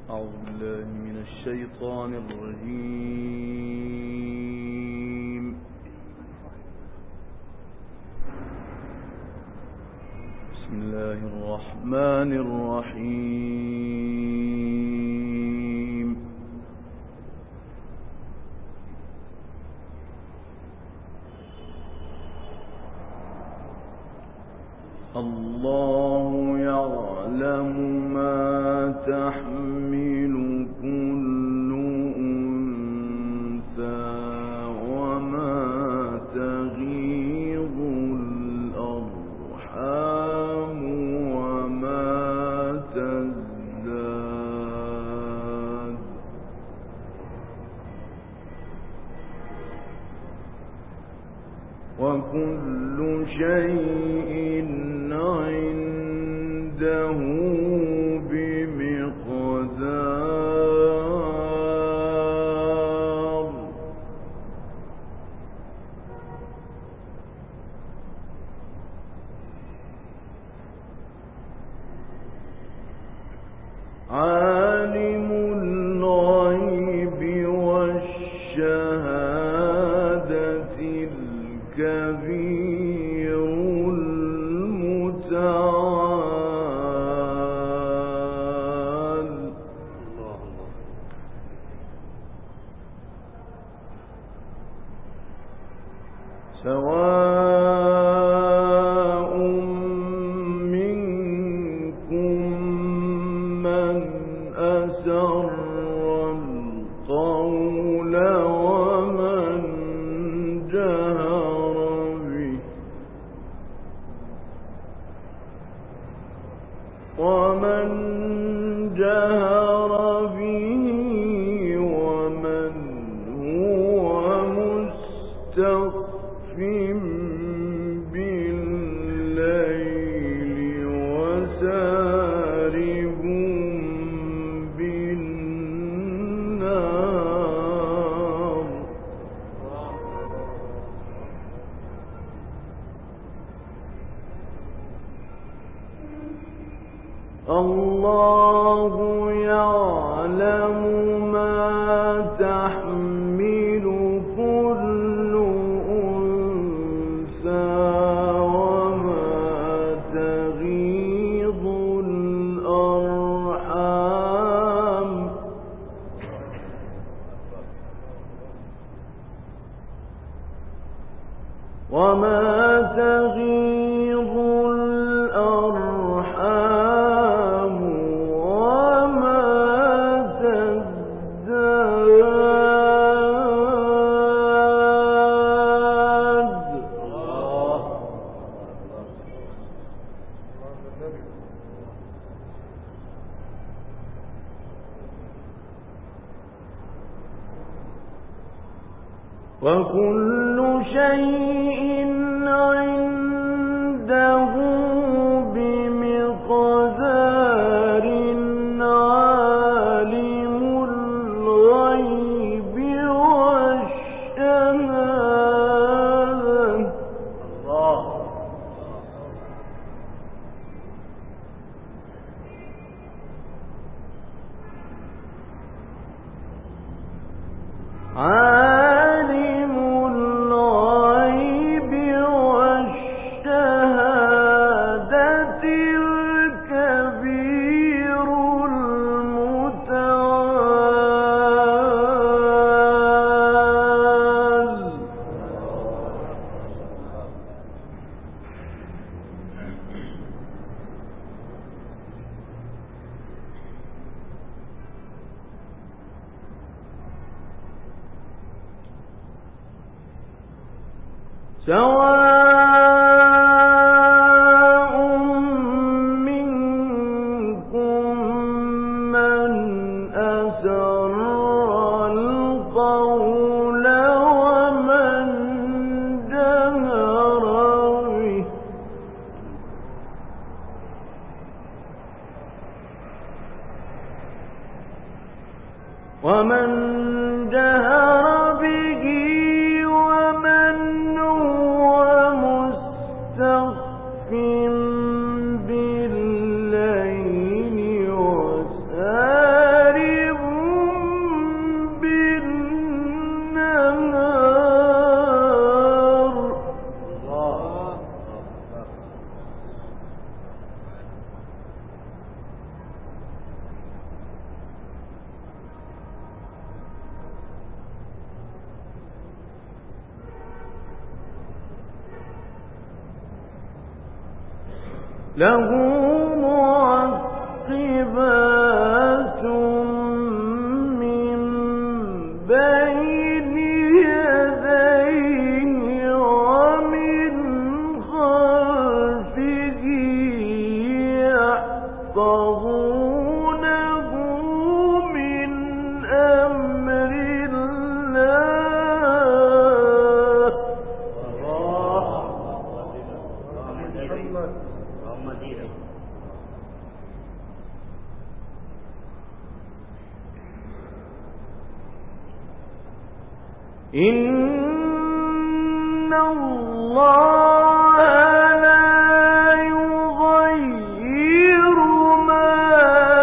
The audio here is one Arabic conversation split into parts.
أعوذ بالله من الشيطان الرجيم. بسم الله الرحمن الرحيم. الله يعلم ما تحمل كل أنثى وما تغيض الأرحام وما تزداد وكل شيء عنده بمقدار. عالم الغيب والشهادة الكبير المتعال. سواء منكم من أسر القول ومن جهر به ومن هو مستخف بالليل وسارب بالنهار. الله يعلم ما تحمل كل أنثى وما تغيض الأرحام وكل شيء عنده بمقدار. عالم الغيب والشهادة عالم الغيب والشهادة الكبير المتعال. سواء منكم من أسر القول ومن جهر به ومن جهر به ومن هو مستخف بالليل وسارب له معقبات من بين يديه ومن خلفه يحفظونه من أمر الله. إن الله لا يغير ما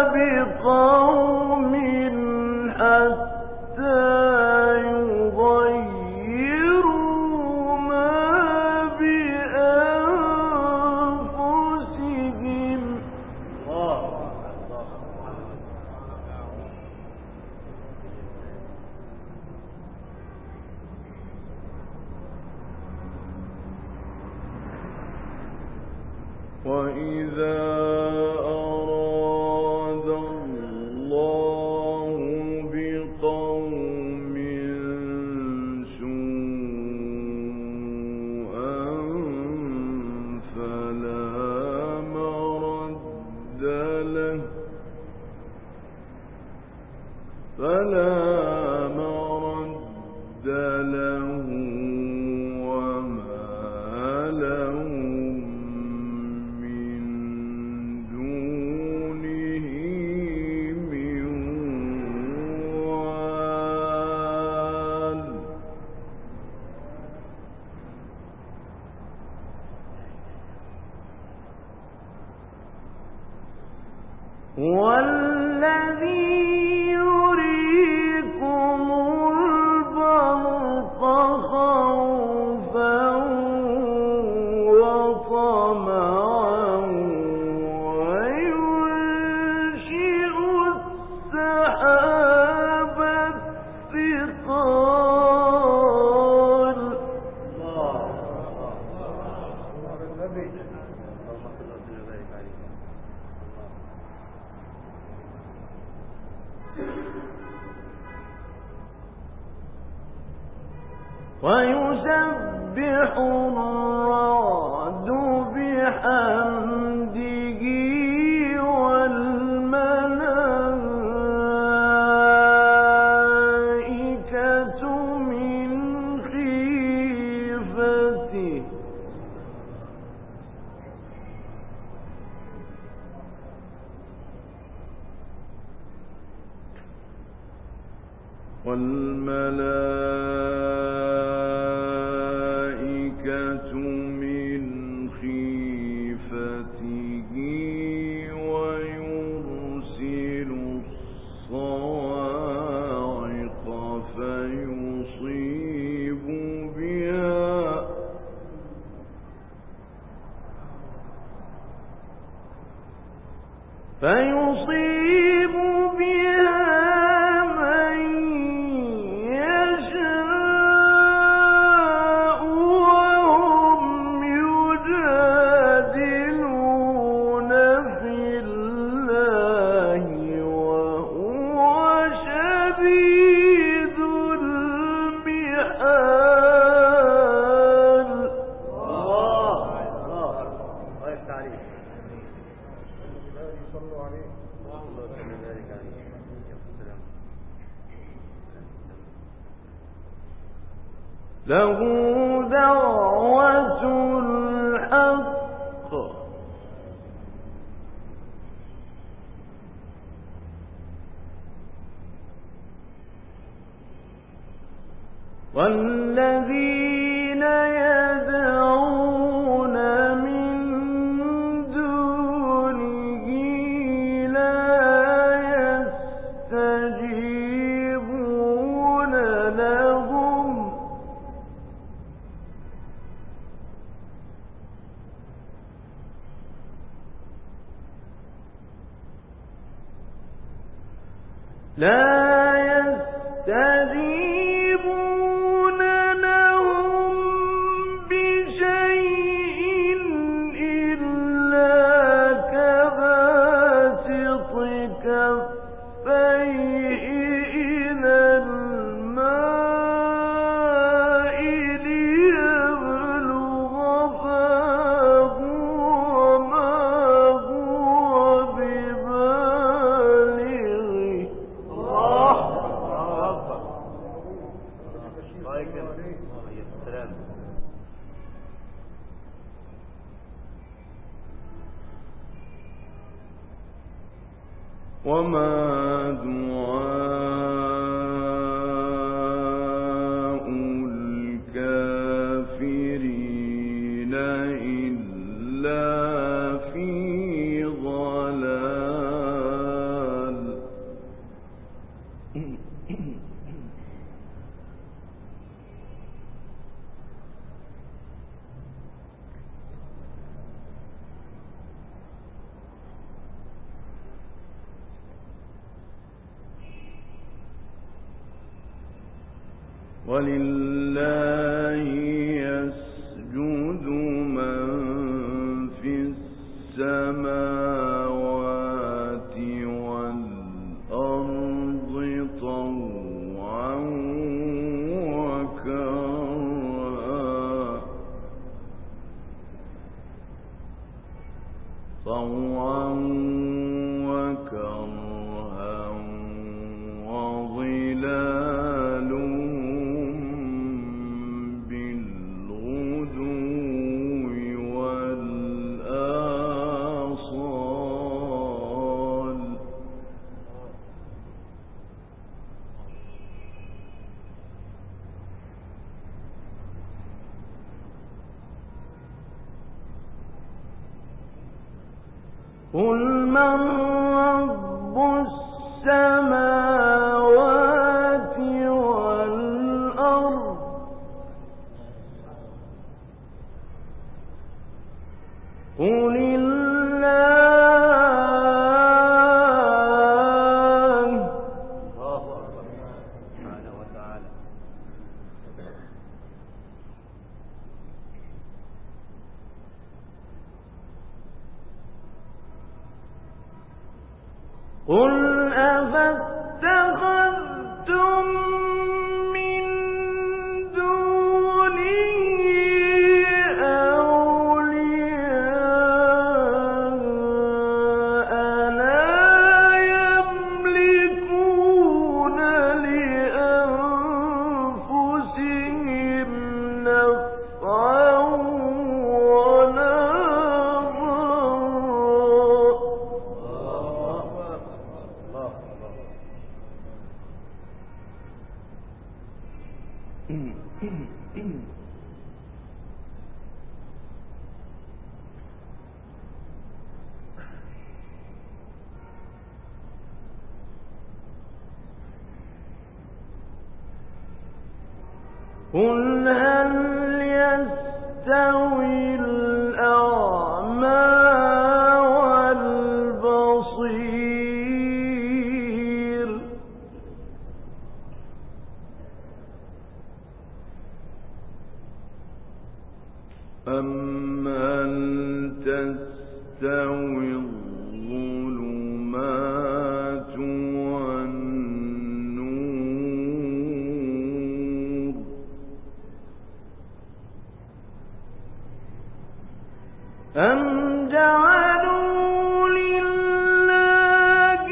بقوم حتى يغيروا ما بأنفسهم. وإذا أراد الله بقوم سوءا فلا مرد له وما لهم من دونه من وال. والذي يريكم البرق خوفا وطمعا وينشئ السحاب الثقال. ويسبح الرعد بحمده والملائكة من خيفته. والملائكة من خيفته ويرسل الصواعق فيصيب بها من يشاء وهم يجادلون في الله وهو شديد المحال. له دعوة الحق والذين يدعون من دونه لا يستجيبون لهم بشيء إلا وما دعاء الكافرين إلا في ضلال. ولله يسجد من في السماوات والأرض طوعا وكرها وظلالهم بالغدو والآصال. قل من رب السماوات والأرض قل الله سبحانه وتعالى. قل أفاتخذتم من دونه أولياء لا يملكون لأنفسهم نفعا ولا قل هل يستوي الأعمى والبصير أم هل تستوي الظلمات والنور أم جعلوا لله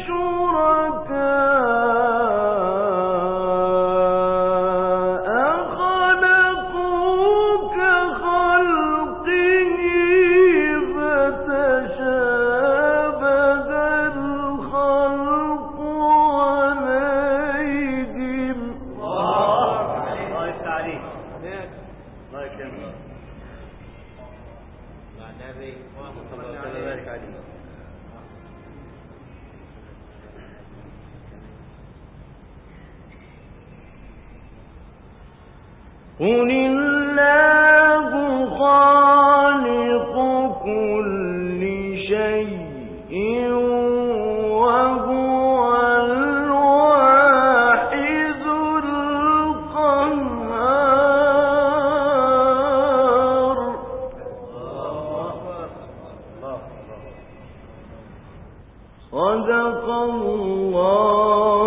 شركاء خلقوا كخلقه فتشابه الخلق عليهم. الله يفتح عليك. الله يكرمك. قل الله خالق كل شيء وهو الواحد القهار. صدق الله